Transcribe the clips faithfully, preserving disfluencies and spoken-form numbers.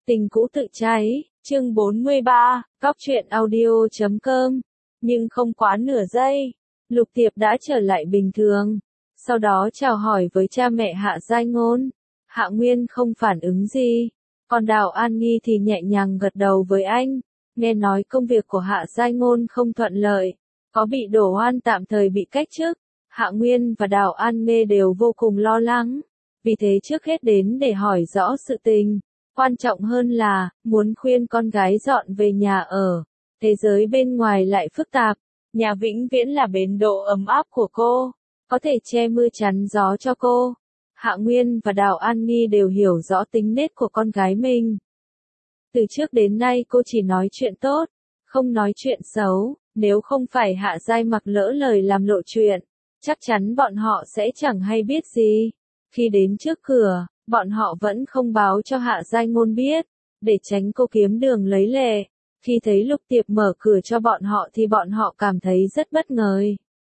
Tình cũ tự cháy, chương bốn mươi ba, Cóc truyện audio chấm com. Nhưng không quá nửa giây, Lục Tiệp đã trở lại bình thường. Sau đó chào hỏi với cha mẹ Hạ Giai Ngôn. Hạ Nguyên không phản ứng gì. Còn Đào An Nghi thì nhẹ nhàng gật đầu với anh. Nghe nói công việc của Hạ Giai Ngôn không thuận lợi. Có bị đổ oan tạm thời bị cách chức. Hạ Nguyên và Đào An Nghê đều vô cùng lo lắng. Vì thế trước hết đến để hỏi rõ sự tình. Quan trọng hơn là, muốn khuyên con gái dọn về nhà ở. Thế giới bên ngoài lại phức tạp. Nhà vĩnh viễn là bến đỗ ấm áp của cô. Có thể che mưa chắn gió cho cô. Hạ Nguyên và Đào An Nghi đều hiểu rõ tính nết của con gái mình. Từ trước đến nay cô chỉ nói chuyện tốt, không nói chuyện xấu. Nếu không phải Hạ Giai Mặc lỡ lời làm lộ chuyện, chắc chắn bọn họ sẽ chẳng hay biết gì. Khi đến trước cửa, bọn họ vẫn không báo cho Hạ Giai Ngôn biết, để tránh cô kiếm đường lấy lệ. Khi thấy Lục Tiệp mở cửa cho bọn họ thì bọn họ cảm thấy rất bất ngờ.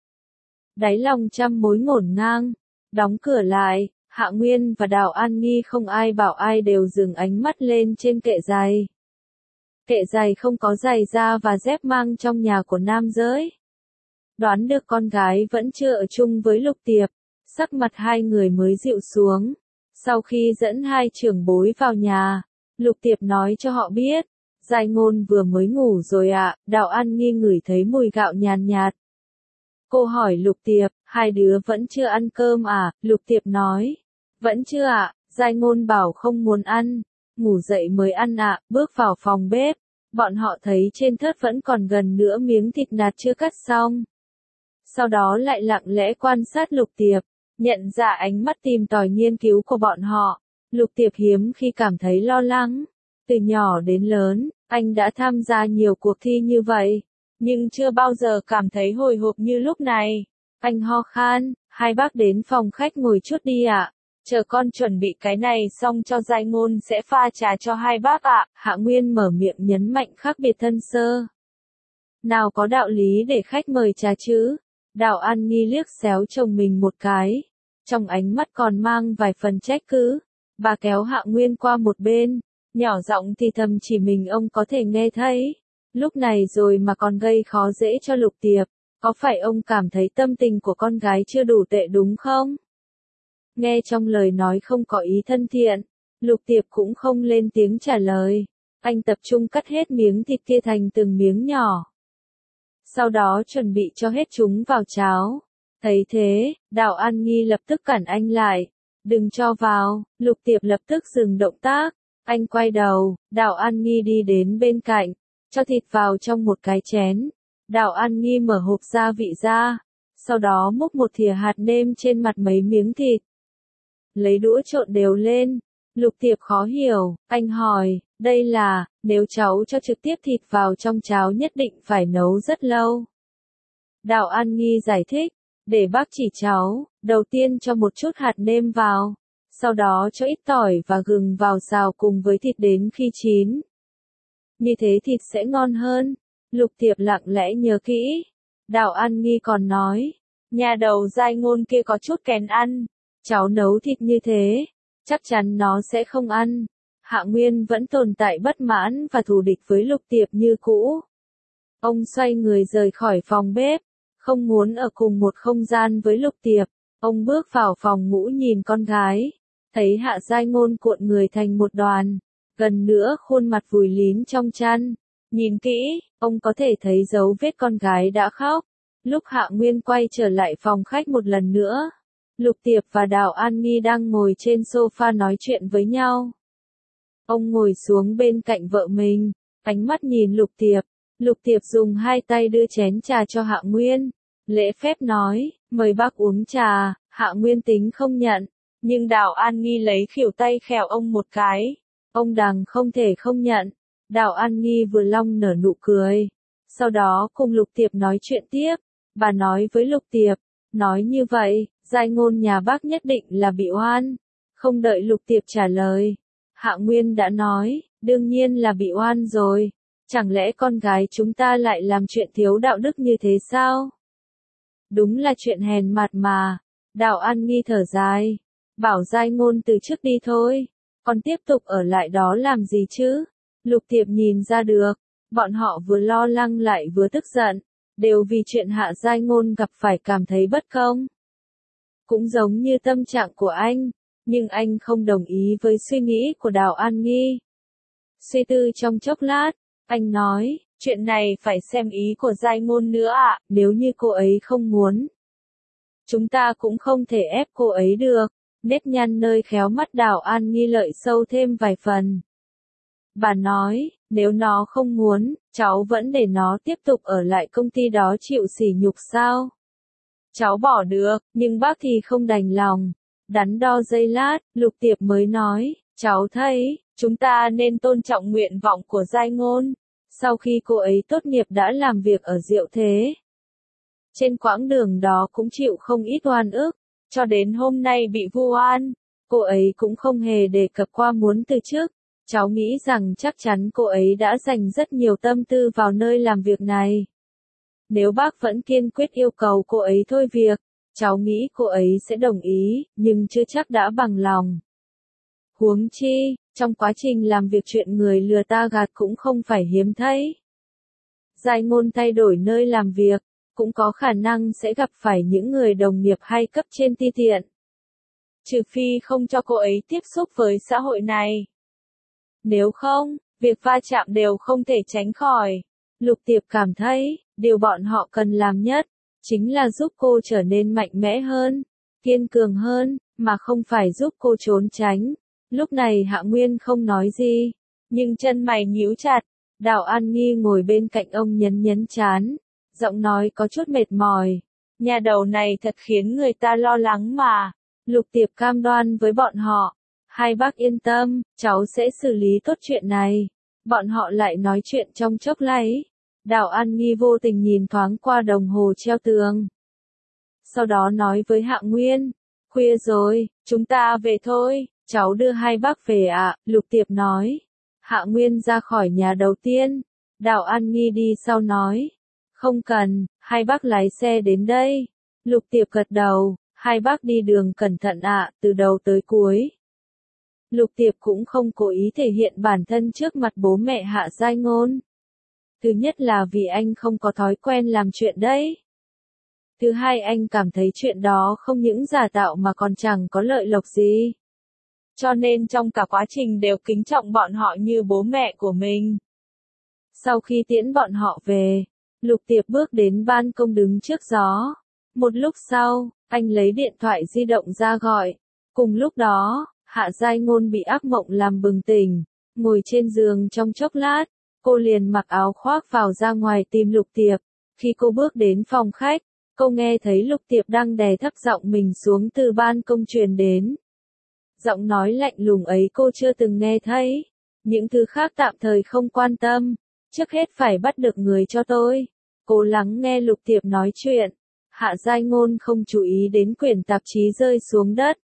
Đáy lòng trăm mối ngổn ngang, đóng cửa lại, Hạ Nguyên và Đào An Nghi không ai bảo ai đều dừng ánh mắt lên trên kệ giày. Kệ giày không có giày da và dép mang trong nhà của nam giới. Đoán được con gái vẫn chưa ở chung với Lục Tiệp, sắc mặt hai người mới dịu xuống. Sau khi dẫn hai trưởng bối vào nhà, Lục Tiệp nói cho họ biết, Giai Ngôn vừa mới ngủ rồi ạ. À. Đào An Nghi ngửi thấy mùi gạo nhàn nhạt. Cô hỏi Lục Tiệp, hai đứa vẫn chưa ăn cơm à? Lục Tiệp nói, vẫn chưa ạ. À. Giai Ngôn bảo không muốn ăn, ngủ dậy mới ăn ạ. À. Bước vào phòng bếp, bọn họ thấy trên thớt vẫn còn gần nửa miếng thịt nạc chưa cắt xong. Sau đó lại lặng lẽ quan sát Lục Tiệp. Nhận ra ánh mắt tìm tòi nghiên cứu của bọn họ, Lục Tiệp hiếm khi cảm thấy lo lắng. Từ nhỏ đến lớn, anh đã tham gia nhiều cuộc thi như vậy, nhưng chưa bao giờ cảm thấy hồi hộp như lúc này. Anh ho khan, hai bác đến phòng khách ngồi chút đi ạ. À. Chờ con chuẩn bị cái này xong cho Giai Ngôn sẽ pha trà cho hai bác ạ. À. Hạ Nguyên mở miệng nhấn mạnh khác biệt thân sơ. Nào có đạo lý để khách mời trà chứ? Đào An Nghi liếc xéo chồng mình một cái, trong ánh mắt còn mang vài phần trách cứ. Bà kéo Hạ Nguyên qua một bên, nhỏ giọng thì thầm chỉ mình ông có thể nghe thấy. Lúc này rồi mà còn gây khó dễ cho Lục Tiệp, có phải ông cảm thấy tâm tình của con gái chưa đủ tệ đúng không? Nghe trong lời nói không có ý thân thiện, Lục Tiệp cũng không lên tiếng trả lời. Anh tập trung cắt hết miếng thịt kia thành từng miếng nhỏ. Sau đó chuẩn bị cho hết chúng vào cháo. Thấy thế, Đào An Nghi lập tức cản anh lại. Đừng cho vào. Lục Tiệp lập tức dừng động tác. Anh quay đầu, Đào An Nghi đi đến bên cạnh, cho thịt vào trong một cái chén. Đào An Nghi mở hộp gia vị ra, sau đó múc một thìa hạt nêm trên mặt mấy miếng thịt. Lấy đũa trộn đều lên. Lục Tiệp khó hiểu, anh hỏi, đây là, nếu cháu cho trực tiếp thịt vào trong cháo nhất định phải nấu rất lâu. Đào An Nghi giải thích, để bác chỉ cháu, đầu tiên cho một chút hạt nêm vào, sau đó cho ít tỏi và gừng vào xào cùng với thịt đến khi chín. Như thế thịt sẽ ngon hơn. Lục Tiệp lặng lẽ nhớ kỹ. Đào An Nghi còn nói, nhà đầu Giai Ngôn kia có chút kén ăn, cháu nấu thịt như thế, chắc chắn nó sẽ không ăn. Hạ Nguyên vẫn tồn tại bất mãn và thù địch với Lục Tiệp như cũ. Ông xoay người rời khỏi phòng bếp, không muốn ở cùng một không gian với Lục Tiệp. Ông bước vào phòng ngủ nhìn con gái, thấy Hạ Giai Ngôn cuộn người thành một đoàn, gần nữa khuôn mặt vùi lín trong chăn. Nhìn kỹ, ông có thể thấy dấu vết con gái đã khóc. Lúc Hạ Nguyên quay trở lại phòng khách một lần nữa, Lục Tiệp và Đào An Nghi đang ngồi trên sofa nói chuyện với nhau. Ông ngồi xuống bên cạnh vợ mình, ánh mắt nhìn Lục Tiệp. Lục Tiệp dùng hai tay đưa chén trà cho Hạ Nguyên. Lễ phép nói, mời bác uống trà. Hạ Nguyên tính không nhận, nhưng Đào An Nghi lấy khỉu tay khèo ông một cái. Ông đằng không thể không nhận. Đào An Nghi vừa long nở nụ cười. Sau đó cùng Lục Tiệp nói chuyện tiếp. Bà nói với Lục Tiệp, nói như vậy, Giai Ngôn nhà bác nhất định là bị oan. Không đợi Lục Tiệp trả lời, Hạ Nguyên đã nói, đương nhiên là bị oan rồi. Chẳng lẽ con gái chúng ta lại làm chuyện thiếu đạo đức như thế sao? Đúng là chuyện hèn mặt mà. Đào An Nghi thở dài, bảo Giai Ngôn từ trước đi thôi. còn tiếp tục ở lại đó làm gì chứ? Lục Tiệp nhìn ra được, bọn họ vừa lo lắng lại vừa tức giận, đều vì chuyện Hạ Giai Ngôn gặp phải cảm thấy bất công. Cũng giống như tâm trạng của anh, nhưng anh không đồng ý với suy nghĩ của Đào An Nghi. Suy tư trong chốc lát, anh nói, chuyện này phải xem ý của Giai Ngôn nữa ạ, nếu như cô ấy không muốn. Chúng ta cũng không thể ép cô ấy được, nếp nhăn nơi khéo mắt Đào An Nghi lợi sâu thêm vài phần. Bà nói, nếu nó không muốn, cháu vẫn để nó tiếp tục ở lại công ty đó chịu sỉ nhục sao? Cháu bỏ được, nhưng bác thì không đành lòng. Đắn đo giây lát, Lục Tiệp mới nói, cháu thấy, chúng ta nên tôn trọng nguyện vọng của Giai Ngôn. Sau khi cô ấy tốt nghiệp đã làm việc ở Diệu Thế. Trên quãng đường đó cũng chịu không ít oan ức, cho đến hôm nay bị vu oan, cô ấy cũng không hề đề cập qua muốn từ chức. Cháu nghĩ rằng chắc chắn cô ấy đã dành rất nhiều tâm tư vào nơi làm việc này. Nếu bác vẫn kiên quyết yêu cầu cô ấy thôi việc, cháu nghĩ cô ấy sẽ đồng ý, nhưng chưa chắc đã bằng lòng. Huống chi, trong quá trình làm việc chuyện người lừa ta gạt cũng không phải hiếm thấy. Giai Ngôn thay đổi nơi làm việc, cũng có khả năng sẽ gặp phải những người đồng nghiệp hay cấp trên ti tiện. Trừ phi không cho cô ấy tiếp xúc với xã hội này. Nếu không, việc va chạm đều không thể tránh khỏi. Lục Tiệp cảm thấy, điều bọn họ cần làm nhất, chính là giúp cô trở nên mạnh mẽ hơn, kiên cường hơn, mà không phải giúp cô trốn tránh. Lúc này Hạ Nguyên không nói gì, nhưng chân mày nhíu chặt. Đào An Nghi ngồi bên cạnh ông nhấn nhấn trán, giọng nói có chút mệt mỏi. Nhà đầu này thật khiến người ta lo lắng mà. Lục Tiệp cam đoan với bọn họ. Hai bác yên tâm, cháu sẽ xử lý tốt chuyện này. Bọn họ lại nói chuyện trong chốc lát. Đào An Nghi vô tình nhìn thoáng qua đồng hồ treo tường. Sau đó nói với Hạ Nguyên, khuya rồi, chúng ta về thôi, cháu đưa hai bác về ạ, à, Lục Tiệp nói. Hạ Nguyên ra khỏi nhà đầu tiên, Đào An Nghi đi sau nói, không cần, hai bác lái xe đến đây. Lục Tiệp gật đầu, hai bác đi đường cẩn thận ạ, à, từ đầu tới cuối. Lục Tiệp cũng không cố ý thể hiện bản thân trước mặt bố mẹ Hạ Giai Ngôn. Thứ nhất là vì anh không có thói quen làm chuyện đấy. Thứ hai anh cảm thấy chuyện đó không những giả tạo mà còn chẳng có lợi lộc gì. Cho nên trong cả quá trình đều kính trọng bọn họ như bố mẹ của mình. Sau khi tiễn bọn họ về, Lục Tiệp bước đến ban công đứng trước gió. Một lúc sau, anh lấy điện thoại di động ra gọi. Cùng lúc đó, Hạ Giai Ngôn bị ác mộng làm bừng tỉnh, ngồi trên giường trong chốc lát, cô liền mặc áo khoác vào ra ngoài tìm Lục Tiệp. Khi cô bước đến phòng khách, cô nghe thấy Lục Tiệp đang đè thấp giọng mình xuống từ ban công truyền đến. Giọng nói lạnh lùng ấy cô chưa từng nghe thấy. Những thứ khác tạm thời không quan tâm, trước hết phải bắt được người cho tôi. Cô lắng nghe Lục Tiệp nói chuyện. Hạ Giai Ngôn không chú ý đến quyển tạp chí rơi xuống đất.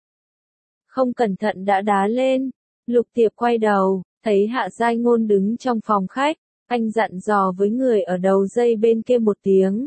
Không cẩn thận đã đá lên. Lục Tiệp quay đầu, thấy Hạ Giai Ngôn đứng trong phòng khách. Anh dặn dò với người ở đầu dây bên kia một tiếng.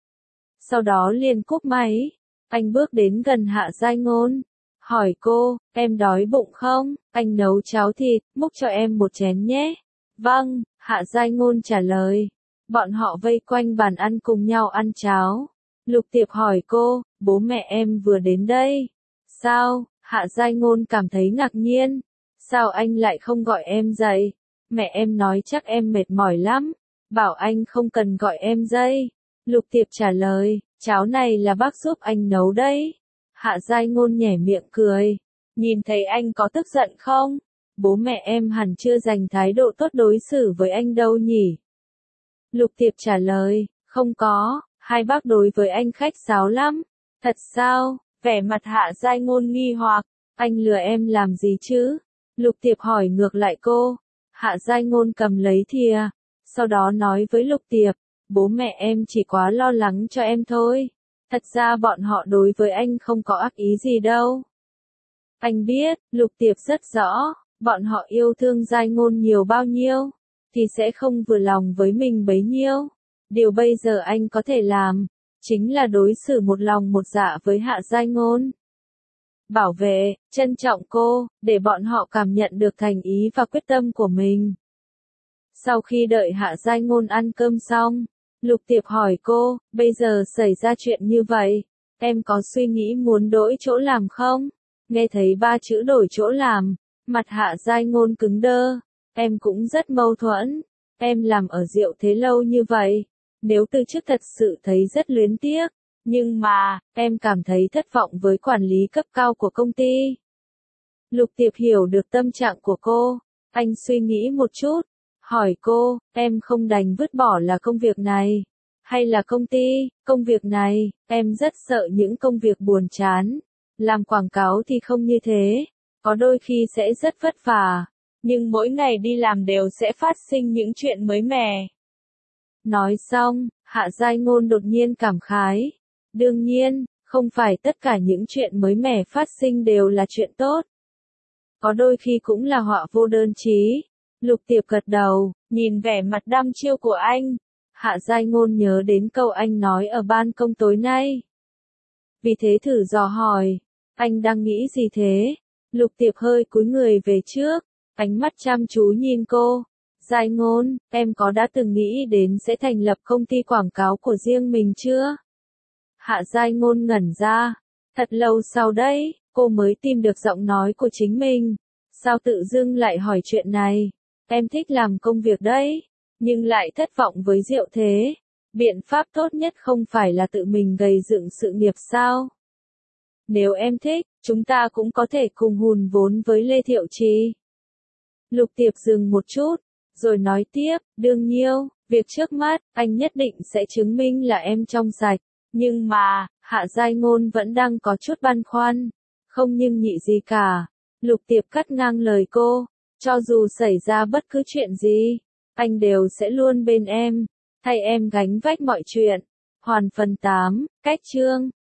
Sau đó liền cúp máy. Anh bước đến gần Hạ Giai Ngôn. Hỏi cô, em đói bụng không? Anh nấu cháo thịt, múc cho em một chén nhé. Vâng, Hạ Giai Ngôn trả lời. Bọn họ vây quanh bàn ăn cùng nhau ăn cháo. Lục Tiệp hỏi cô, bố mẹ em vừa đến đây. Sao? Hạ Giai Ngôn cảm thấy ngạc nhiên. Sao anh lại không gọi em dậy? Mẹ em nói chắc em mệt mỏi lắm. Bảo anh không cần gọi em dậy. Lục Tiệp trả lời, cháo này là bác giúp anh nấu đấy. Hạ Giai Ngôn nhếch miệng cười. Nhìn thấy anh có tức giận không? Bố mẹ em hẳn chưa dành thái độ tốt đối xử với anh đâu nhỉ? Lục Tiệp trả lời, không có, hai bác đối với anh khách sáo lắm. Thật sao? Vẻ mặt Hạ Giai Ngôn nghi hoặc, anh lừa em làm gì chứ? Lục Tiệp hỏi ngược lại cô. Hạ Giai Ngôn cầm lấy thìa, sau đó nói với Lục Tiệp, bố mẹ em chỉ quá lo lắng cho em thôi. Thật ra bọn họ đối với anh không có ác ý gì đâu. Anh biết, Lục Tiệp rất rõ, bọn họ yêu thương Giai Ngôn nhiều bao nhiêu, thì sẽ không vừa lòng với mình bấy nhiêu. Điều bây giờ anh có thể làm, chính là đối xử một lòng một dạ với Hạ Giai Ngôn. bảo vệ, trân trọng cô, để bọn họ cảm nhận được thành ý và quyết tâm của mình. Sau khi đợi Hạ Giai Ngôn ăn cơm xong, Lục Tiệp hỏi cô, bây giờ xảy ra chuyện như vậy, em có suy nghĩ muốn đổi chỗ làm không? Nghe thấy ba chữ đổi chỗ làm, mặt Hạ Giai Ngôn cứng đơ, em cũng rất mâu thuẫn, em làm ở Diệu Thế lâu như vậy, nếu từ chức thật sự thấy rất luyến tiếc, nhưng mà, em cảm thấy thất vọng với quản lý cấp cao của công ty. Lục Tiệp hiểu được tâm trạng của cô, anh suy nghĩ một chút, hỏi cô, em không đành vứt bỏ là công việc này, hay là công ty, công việc này, em rất sợ những công việc buồn chán, làm quảng cáo thì không như thế, có đôi khi sẽ rất vất vả, nhưng mỗi ngày đi làm đều sẽ phát sinh những chuyện mới mẻ. Nói xong, Hạ Giai Ngôn đột nhiên cảm khái, đương nhiên, không phải tất cả những chuyện mới mẻ phát sinh đều là chuyện tốt. Có đôi khi cũng là họa vô đơn chí. Lục Tiệp gật đầu, nhìn vẻ mặt đăm chiêu của anh. Hạ Giai Ngôn nhớ đến câu anh nói ở ban công tối nay. Vì thế thử dò hỏi, anh đang nghĩ gì thế? Lục Tiệp hơi cúi người về trước, ánh mắt chăm chú nhìn cô. Giai Ngôn, em có đã từng nghĩ đến sẽ thành lập công ty quảng cáo của riêng mình chưa? Hạ Giai Ngôn ngẩn ra. Thật lâu sau đấy, cô mới tìm được giọng nói của chính mình. Sao tự dưng lại hỏi chuyện này? Em thích làm công việc đấy, nhưng lại thất vọng với Diệu Thế. Biện pháp tốt nhất không phải là tự mình gầy dựng sự nghiệp sao? Nếu em thích, chúng ta cũng có thể cùng hùn vốn với Lê Thiệu Trì. Lục Tiệp dừng một chút, rồi nói tiếp, đương nhiên, việc trước mắt, anh nhất định sẽ chứng minh là em trong sạch. Nhưng mà, Hạ Giai Ngôn vẫn đang có chút băn khoăn. Không nhưng nhị gì cả. Lục Tiệp cắt ngang lời cô. Cho dù xảy ra bất cứ chuyện gì, anh đều sẽ luôn bên em, thay em gánh vác mọi chuyện. Hoàn phần tám, cách chương.